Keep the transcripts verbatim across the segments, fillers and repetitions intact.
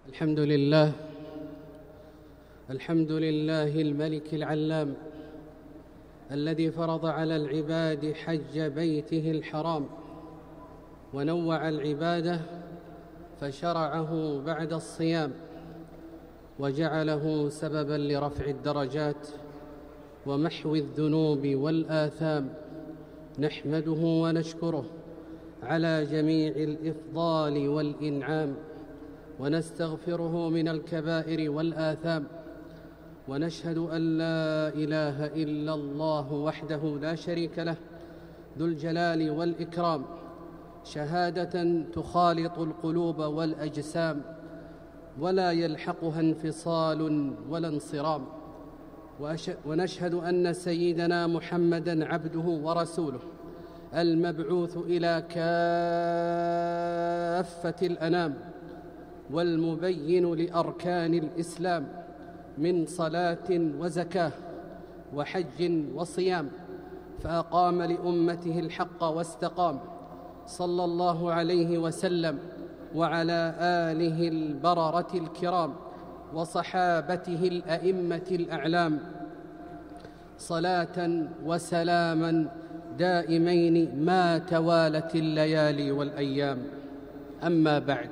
الحمد لله الحمد لله الملك العلام الذي فرض على العباد حج بيته الحرام ونوع العبادة فشرعه بعد الصيام وجعله سببا لرفع الدرجات ومحو الذنوب والآثام. نحمده ونشكره على جميع الإفضال والإنعام، ونستغفره من الكبائر والآثام، ونشهد أن لا إله إلا الله وحده لا شريك له ذو الجلال والإكرام، شهادة تخالط القلوب والأجسام ولا يلحقها انفصال ولا انصرام. ونشهد أن سيدنا محمدًا عبده ورسوله المبعوث إلى كافة الأنام والمبين لأركان الإسلام من صلاة وزكاة وحج وصيام، فأقام لأمته الحق واستقام، صلى الله عليه وسلم وعلى آله البررة الكرام وصحابته الأئمة الأعلام، صلاة وسلاما دائمين ما توالت الليالي والأيام. أما بعد،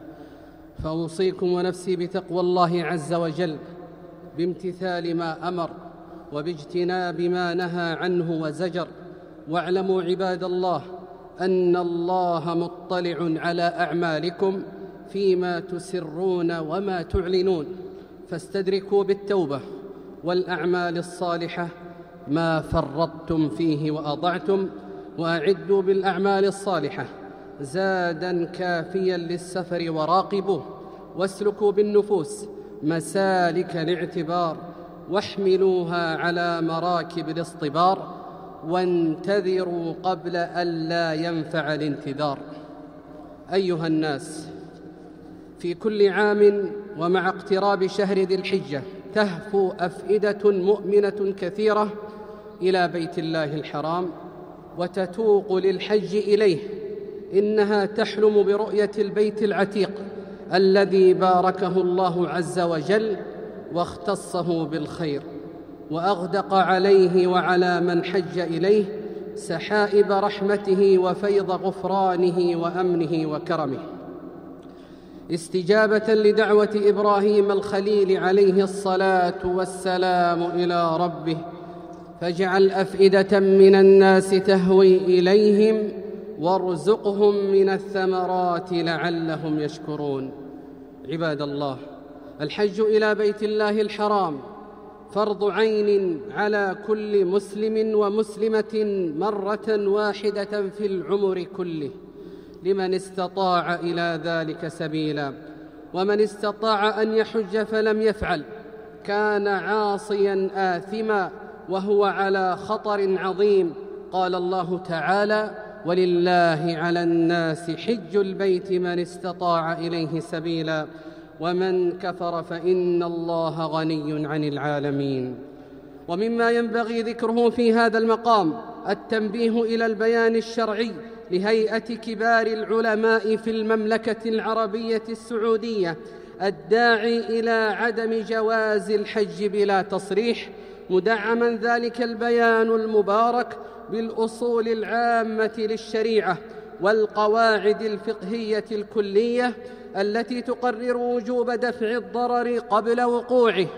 فأوصيكم ونفسي بتقوى الله عز وجل، بامتثال ما أمر وباجتناب ما نهى عنه وزجر. واعلموا عباد الله أن الله مطلع على أعمالكم فيما تسرون وما تعلنون، فاستدركوا بالتوبة والأعمال الصالحة ما فرطتم فيه وأضعتم، وأعدوا بالأعمال الصالحة زاداً كافياً للسفر وراقبوه، واسلكوا بالنفوس مسالك الاعتبار، واحملوها على مراكب الاصطبار، وانتظروا قبل أن لا ينفع الانتظار. أيها الناس، في كل عام ومع اقتراب شهر ذي الحجة تهفو أفئدة مؤمنة كثيرة إلى بيت الله الحرام وتتوق للحج إليه. إنها تحلم برؤية البيت العتيق الذي باركه الله عز وجل واختصه بالخير، وأغدق عليه وعلى من حج إليه سحائب رحمته وفيض غفرانه وأمنه وكرمه، استجابة لدعوة إبراهيم الخليل عليه الصلاة والسلام إلى ربه: فاجعل أفئدة من الناس تهوي إليهم وارزقهم من الثمرات لعلهم يشكرون. عباد الله، الحج إلى بيت الله الحرام فرض عين على كل مسلم ومسلمة مرة واحدة في العمر كله، لمن استطاع إلى ذلك سبيلا. ومن استطاع أن يحج فلم يفعل كان عاصيا آثما وهو على خطر عظيم. قال الله تعالى: ولله على الناس حج البيت من استطاع إليه سبيلا ومن كفر فإن الله غني عن العالمين. ومما ينبغي ذكره في هذا المقام التنبيه إلى البيان الشرعي لهيئة كبار العلماء في المملكة العربية السعودية الداعي إلى عدم جواز الحج بلا تصريح، مدعما ذلك البيان المبارك بالأصول العامة للشريعة والقواعد الفقهية الكلية التي تقرر وجوب دفع الضرر قبل وقوعه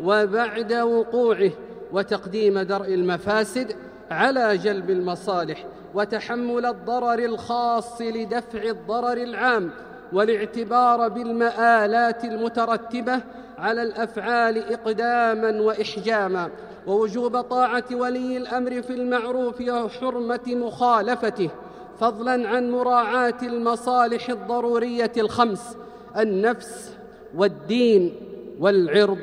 وبعد وقوعه، وتقديم درء المفاسد على جلب المصالح، وتحمل الضرر الخاص لدفع الضرر العام، والاعتبار بالمآلات المترتبة على الأفعال إقداماً وإحجاماً، ووجوب طاعة ولي الأمر في المعروف وحرمة مخالفته، فضلاً عن مراعاة المصالح الضرورية الخمس: النفس والدين والعرض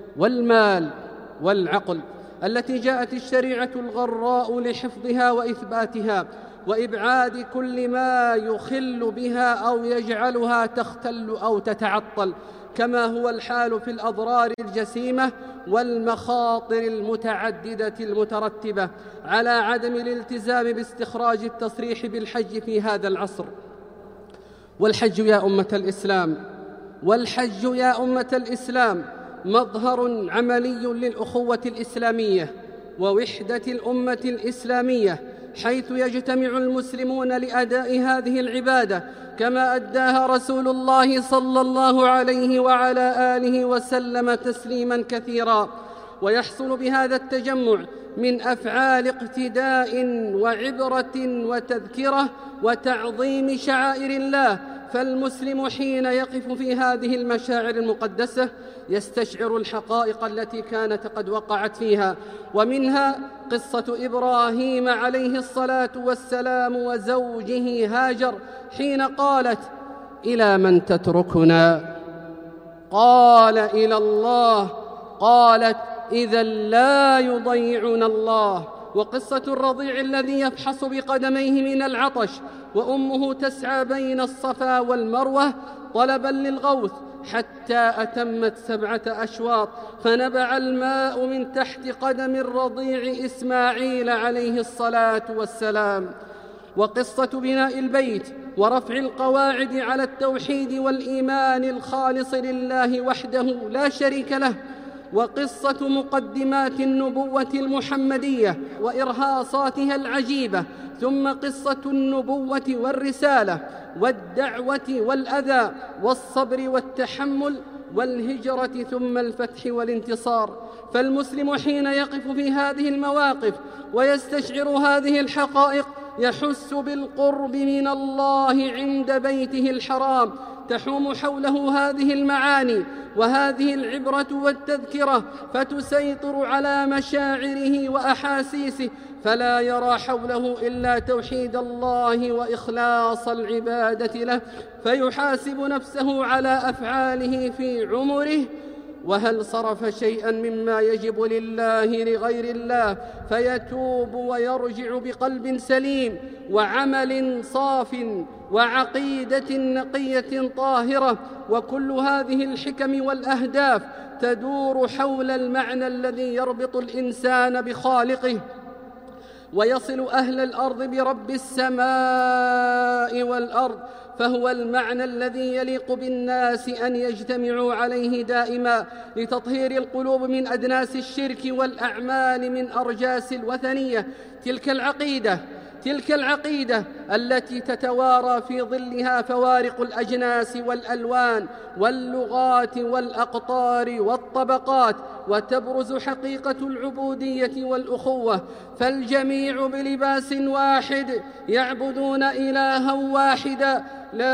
والمال والعقل، التي جاءت الشريعة الغراء لحفظها وإثباتها وإبعاد كل ما يخل بها أو يجعلها تختل أو تتعطل، كما هو الحال في الأضرار الجسيمة والمخاطر المتعددة المترتبة على عدم الالتزام باستخراج التصريح بالحج في هذا العصر. والحج يا أمة الإسلام والحج يا أمة الإسلام مظهر عملي للأخوة الإسلامية ووحدة الأمة الإسلامية، حيث يجتمع المسلمون لأداء هذه العبادة كما أداها رسول الله صلى الله عليه وعلى آله وسلم تسليما كثيرا. ويحصل بهذا التجمع من أفعال اقتداء وعبرة وتذكرة وتعظيم شعائر الله، فالمسلم حين يقف في هذه المشاعر المقدسة يستشعر الحقائق التي كانت قد وقعت فيها، ومنها قصة إبراهيم عليه الصلاة والسلام وزوجه هاجر حين قالت: إلى من تتركنا؟ قال: إلى الله. قالت: إذا لا يضيعنا الله. وقصة الرضيع الذي يفحص بقدميه من العطش وأمه تسعى بين الصفا والمروة طلبا للغوث حتى أتمت سبعة أشواط فنبع الماء من تحت قدم الرضيع إسماعيل عليه الصلاة والسلام. وقصة بناء البيت ورفع القواعد على التوحيد والإيمان الخالص لله وحده لا شريك له. وقصة مقدمات النبوة المحمدية وإرهاصاتها العجيبة، ثم قصة النبوة والرسالة والدعوة والأذى والصبر والتحمل والهجرة ثم الفتح والانتصار. فالمسلم حين يقف في هذه المواقف ويستشعر هذه الحقائق يحس بالقرب من الله عند بيته الحرام، تحوم حوله هذه المعاني وهذه العبرة والتذكرة فتسيطر على مشاعره وأحاسيسه، فلا يرى حوله إلا توحيد الله وإخلاص العبادة له، فيحاسب نفسه على أفعاله في عمره، وهل صرف شيئا مما يجب لله لغير الله، فيتوب ويرجع بقلب سليم وعمل صاف وعقيدة نقية طاهرة. وكل هذه الحكم والأهداف تدور حول المعنى الذي يربط الإنسان بخالقه ويصل أهل الأرض برب السماء والأرض، فهو المعنى الذي يليق بالناس أن يجتمعوا عليه دائما لتطهير القلوب من أدناس الشرك والأعمال من أرجاس الوثنية. تلك العقيدة تلك العقيدة التي تتوارى في ظلها فوارق الأجناس والألوان واللغات والأقطار والطبقات، وتبرز حقيقة العبودية والأخوة، فالجميع بلباس واحد يعبدون إلها واحدا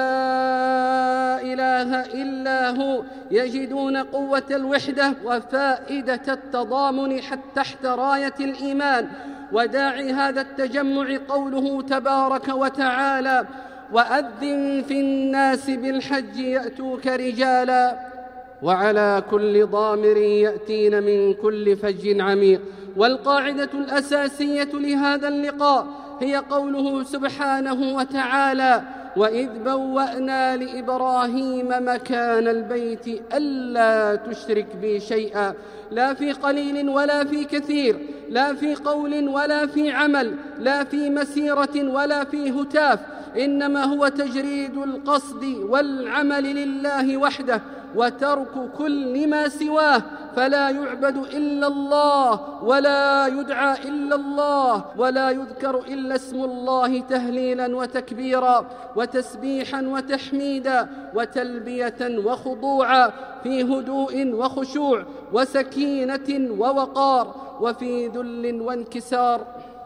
لا إله إلا هو، يجدون قوة الوحدة وفائدة التضامن حتى تحت راية الإيمان. وداعي هذا التجمع قوله تبارك وتعالى: وأذن في الناس بالحج يأتوك رجالا وعلى كل ضامر يأتين من كل فج عميق. والقاعدة الأساسية لهذا اللقاء هي قوله سبحانه وتعالى: وإذ بوأنا لإبراهيم مكان البيت ألا تشرك بي شيئا، لا في قليل ولا في كثير، لا في قول ولا في عمل، لا في مسيرة ولا في هتاف، إنما هو تجريد القصد والعمل لله وحده وترك كل ما سواه، فلا يعبد إلا الله ولا يدعى إلا الله ولا يذكر إلا اسم الله تهليلا وتكبيرا وتسبيحا وتحميدا وتلبية وخضوعا، في هدوء وخشوع وسكينة ووقار وفي ذل وانكسار.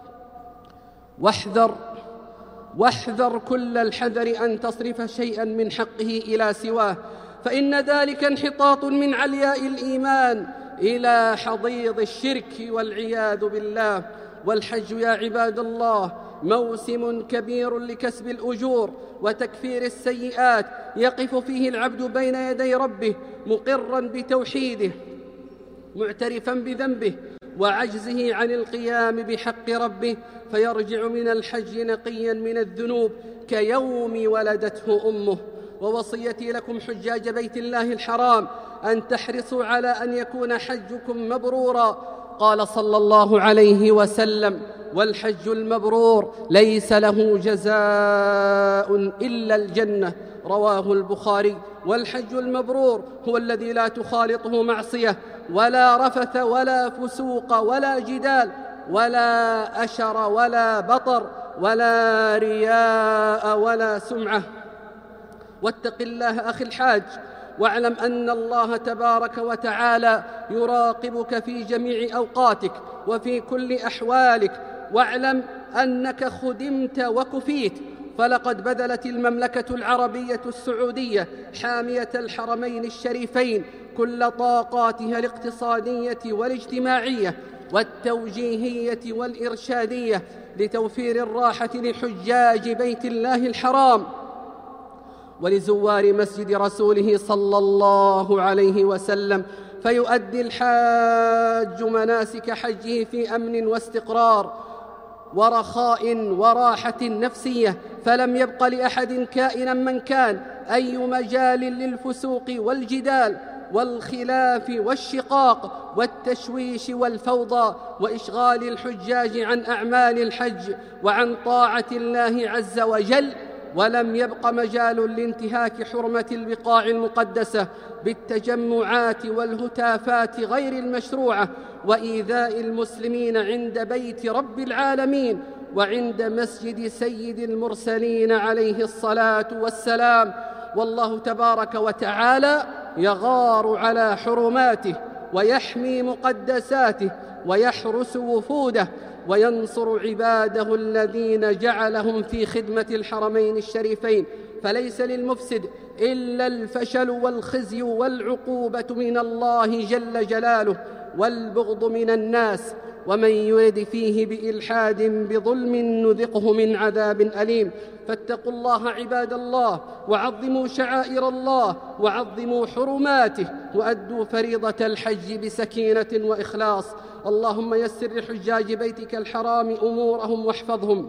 واحذر واحذر كل الحذر أن تصرف شيئا من حقه إلى سواه، فإن ذلك انحطاط من علياء الإيمان إلى حضيض الشرك والعياذ بالله. والحج يا عباد الله موسم كبير لكسب الأجور وتكفير السيئات، يقف فيه العبد بين يدي ربه مقرا بتوحيده معترفا بذنبه وعجزه عن القيام بحق ربه، فيرجع من الحج نقيا من الذنوب كيوم ولدته أمه. ووصيتي لكم حجاج بيت الله الحرام أن تحرصوا على أن يكون حجكم مبرورا. قال صلى الله عليه وسلم: والحج المبرور ليس له جزاء إلا الجنة، رواه البخاري. والحج المبرور هو الذي لا تخالطه معصية ولا رفث ولا فسوق ولا جدال ولا أشر ولا بطر ولا رياء ولا سمعة. واتق الله أخي الحاج، واعلم أن الله تبارك وتعالى يراقبك في جميع أوقاتك وفي كل أحوالك، واعلم أنك خدمت وكفيت. فلقد بذلت المملكة العربية السعودية حامية الحرمين الشريفين كل طاقاتها الاقتصادية والاجتماعية والتوجيهية والإرشادية لتوفير الراحة لحجاج بيت الله الحرام ولزوار مسجد رسوله صلى الله عليه وسلم، فيؤدي الحاج مناسك حجه في أمن واستقرار ورخاء وراحة نفسية، فلم يبق لأحد كائنا من كان أي مجال للفسوق والجدال والخلاف والشقاق والتشويش والفوضى وإشغال الحجاج عن أعمال الحج وعن طاعة الله عز وجل. ولم يبق مجال لانتهاك حرمة البقاع المقدسة بالتجمعات والهتافات غير المشروعة وإيذاء المسلمين عند بيت رب العالمين وعند مسجد سيد المرسلين عليه الصلاة والسلام. والله تبارك وتعالى يغار على حرماته ويحمي مقدساته ويحرس وفوده وينصر عباده الذين جعلهم في خدمة الحرمين الشريفين، فليس للمفسد إلا الفشل والخزي والعقوبة من الله جل جلاله والبغض من الناس، ومن يرد فيه بإلحاد بظلم نذقه من عذاب أليم. فاتقوا الله عباد الله، وعظموا شعائر الله، وعظموا حرماته، وأدوا فريضة الحج بسكينة وإخلاص. اللهم يسر لحجاج بيتك الحرام أمورهم واحفظهم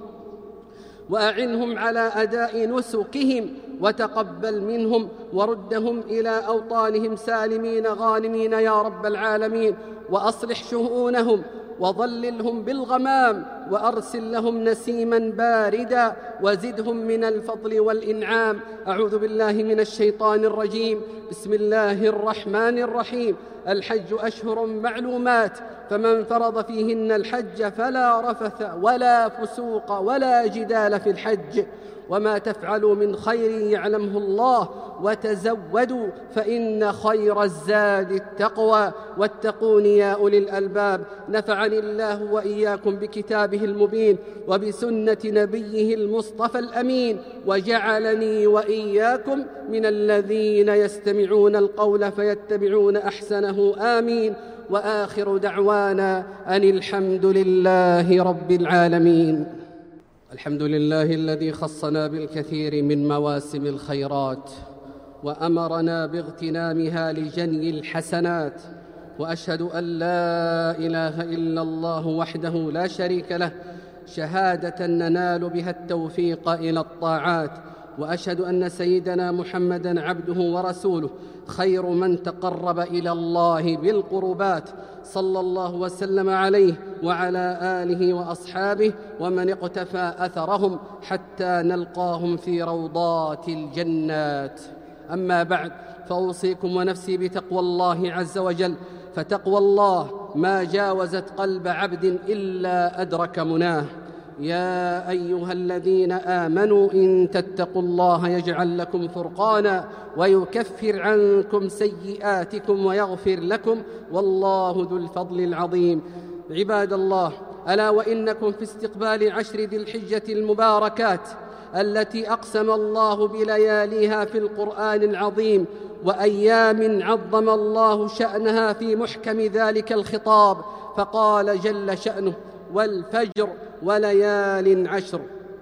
وأعنهم على أداء نسكهم، وتقبل منهم وردهم إلى أوطانهم سالمين غانمين يا رب العالمين، وأصلح شؤونهم وظللهم بالغمام، وأرسل لهم نسيما باردا، وزدهم من الفضل والإنعام. أعوذ بالله من الشيطان الرجيم. بسم الله الرحمن الرحيم. الحج أشهر معلومات، فمن فرض فيهن الحج فلا رفث ولا فسوق ولا جدال في الحج، وما تفعلوا من خير يعلمه الله، وتزودوا فإن خير الزاد التقوى، واتقون يا أولي الألباب. نفعني الله وإياكم بكتابه المبين وبسنة نبيه المصطفى الأمين، وجعلني وإياكم من الذين يستمعون القول فيتبعون أحسنه. آمين. وآخر دعوانا أن الحمد لله رب العالمين. الحمد لله الذي خصنا بالكثير من مواسم الخيرات وأمرنا باغتنامها لجني الحسنات، وأشهد أن لا إله إلا الله وحده لا شريك له شهادة ننال بها التوفيق إلى الطاعات، وأشهد أن سيدنا محمدًا عبده ورسوله خير من تقرب إلى الله بالقربات، صلى الله وسلم عليه وعلى آله وأصحابه ومن اقتفى أثرهم حتى نلقاهم في روضات الجنات. أما بعد، فأوصيكم ونفسي بتقوى الله عز وجل، فتقوى الله ما جاوزت قلب عبد إلا أدرك مناه. يا أيها الذين آمنوا إن تتقوا الله يجعل لكم فرقانا ويكفر عنكم سيئاتكم ويغفر لكم، والله ذو الفضل العظيم. عباد الله، ألا وإنكم في استقبال عشر ذي الحجة المباركات التي أقسم الله بلياليها في القرآن العظيم، وأيام عظم الله شأنها في محكم ذلك الخطاب، فقال جل شأنه: والفجر وليال عشر.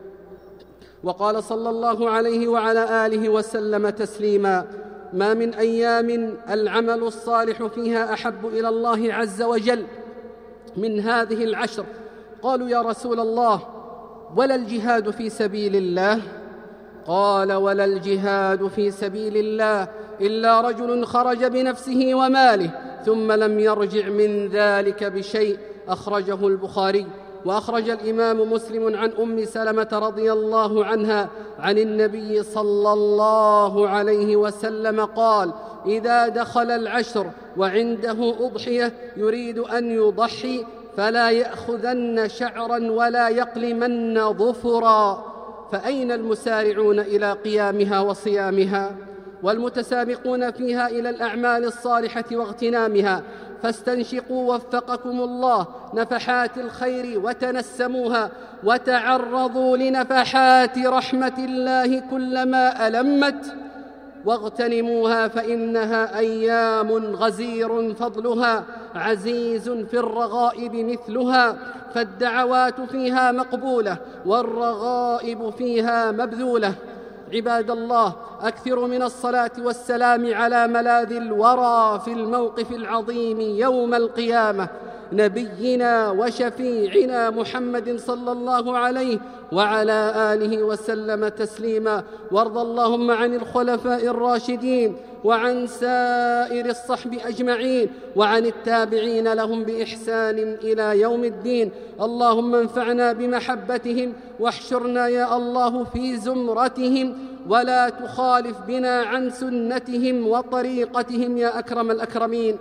وقال صلى الله عليه وعلى آله وسلم تسليما: ما من أيام العمل الصالح فيها أحب إلى الله عز وجل من هذه العشر. قالوا: يا رسول الله، ولا الجهاد في سبيل الله؟ قال: ولا الجهاد في سبيل الله إلا رجل خرج بنفسه وماله ثم لم يرجع من ذلك بشيء، أخرجه البخاري. وأخرج الإمام مسلم عن أم سلمة رضي الله عنها عن النبي صلى الله عليه وسلم قال: إذا دخل العشر وعنده أضحية يريد أن يضحي فلا يأخذن شعرا ولا يقلمن ظفرا. فأين المسارعون إلى قيامها وصيامها والمتسابقون فيها إلى الأعمال الصالحة واغتنامها؟ فاستنشقوا وفقكم الله نفحات الخير وتنسموها، وتعرضوا لنفحات رحمة الله كلما ألمت، واغتنموها فإنها أيام غزير فضلها، عزيز في الرغائب مثلها، فالدعوات فيها مقبولة والرغائب فيها مبذولة. عباد الله، أكثروا من الصلاة والسلام على ملاذ الورى في الموقف العظيم يوم القيامة، نبينا وشفيعنا محمد صلى الله عليه وعلى آله وسلم تسليما. وارض اللهم عن الخلفاء الراشدين وعن سائر الصحب أجمعين وعن التابعين لهم بإحسان إلى يوم الدين. اللهم انفعنا بمحبتهم واحشرنا يا الله في زمرتهم، ولا تخالف بنا عن سنتهم وطريقتهم يا أكرم الأكرمين.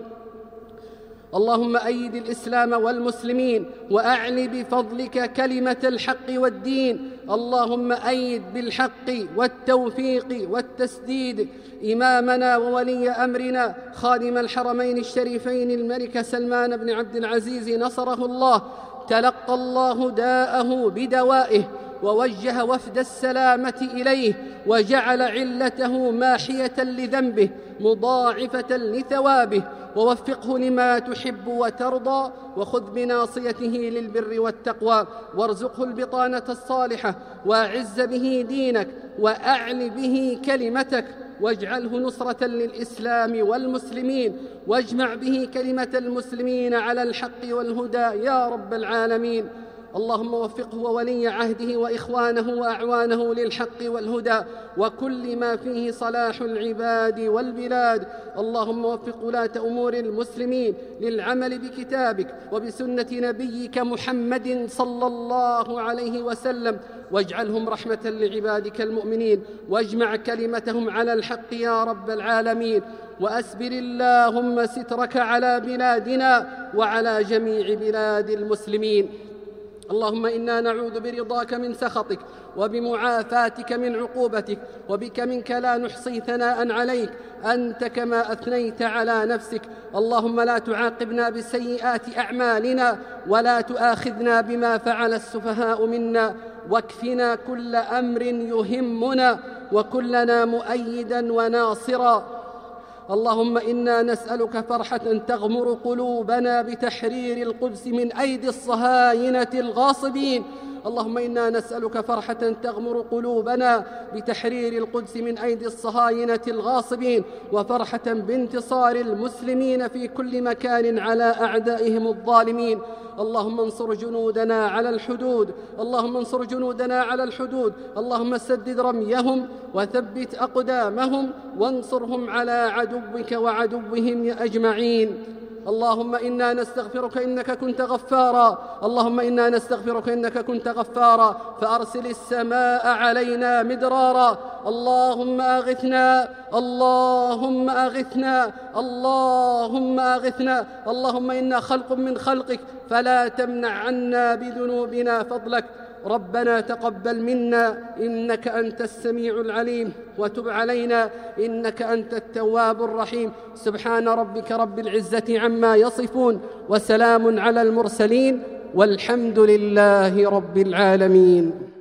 اللهم أيد الإسلام والمسلمين وأعل بفضلك كلمة الحق والدين. اللهم أيد بالحق والتوفيق والتسديد إمامنا وولي أمرنا خادم الحرمين الشريفين الملك سلمان بن عبد العزيز نصره الله، تلقى الله داءه بدوائه ووجه وفد السلامة إليه، وجعل علته ماحية لذنبه مضاعفة لثوابه، ووفقه لما تحب وترضى، وخذ بناصيته للبر والتقوى، وارزقه البطانة الصالحة، وأعز به دينك، وأعل به كلمتك، واجعله نصرة للإسلام والمسلمين، واجمع به كلمة المسلمين على الحق والهدى يا رب العالمين. اللهم وفقه وولي عهده وإخوانه وأعوانه للحق والهدى وكل ما فيه صلاح العباد والبلاد. اللهم وفق ولاة أمور المسلمين للعمل بكتابك وبسنة نبيك محمد صلى الله عليه وسلم، واجعلهم رحمة لعبادك المؤمنين، واجمع كلمتهم على الحق يا رب العالمين. وأسبل اللهم سترك على بلادنا وعلى جميع بلاد المسلمين. اللهم إنا نعوذ برضاك من سخطك وبمعافاتك من عقوبتك، وبك منك لا نحصي ثناء عليك أنت كما أثنيت على نفسك. اللهم لا تعاقبنا بسيئات أعمالنا ولا تؤاخذنا بما فعل السفهاء منا، واكفنا كل أمر يهمنا وكلنا مؤيدا وناصرا. اللهم إنا نسألك فرحة تغمر قلوبنا بتحرير القدس من أيدي الصهاينة الغاصبين. اللهم إنا نسألك فرحة تغمر قلوبنا بتحرير القدس من أيدي الصهاينة الغاصبين، وفرحة بانتصار المسلمين في كل مكان على أعدائهم الظالمين. اللهم انصر جنودنا على الحدود، اللهم انصر جنودنا على الحدود، اللهم سدد رميهم وثبت أقدامهم وانصرهم على عدوك وعدوهم أجمعين. اللهم إنا نستغفرك إنك كنت غفارا، اللهم إنا نستغفرك إنك كنت غفارا، فأرسل السماء علينا مدرارا. اللهم أغثنا، اللهم أغثنا، اللهم أغثنا. اللهم إنا خلق من خلقك فلا تمنع عنا بذنوبنا فضلك. ربنا تقبل منا إنك أنت السميع العليم، وتب علينا إنك أنت التواب الرحيم. سبحان ربك رب العزة عما يصفون، وسلام على المرسلين، والحمد لله رب العالمين.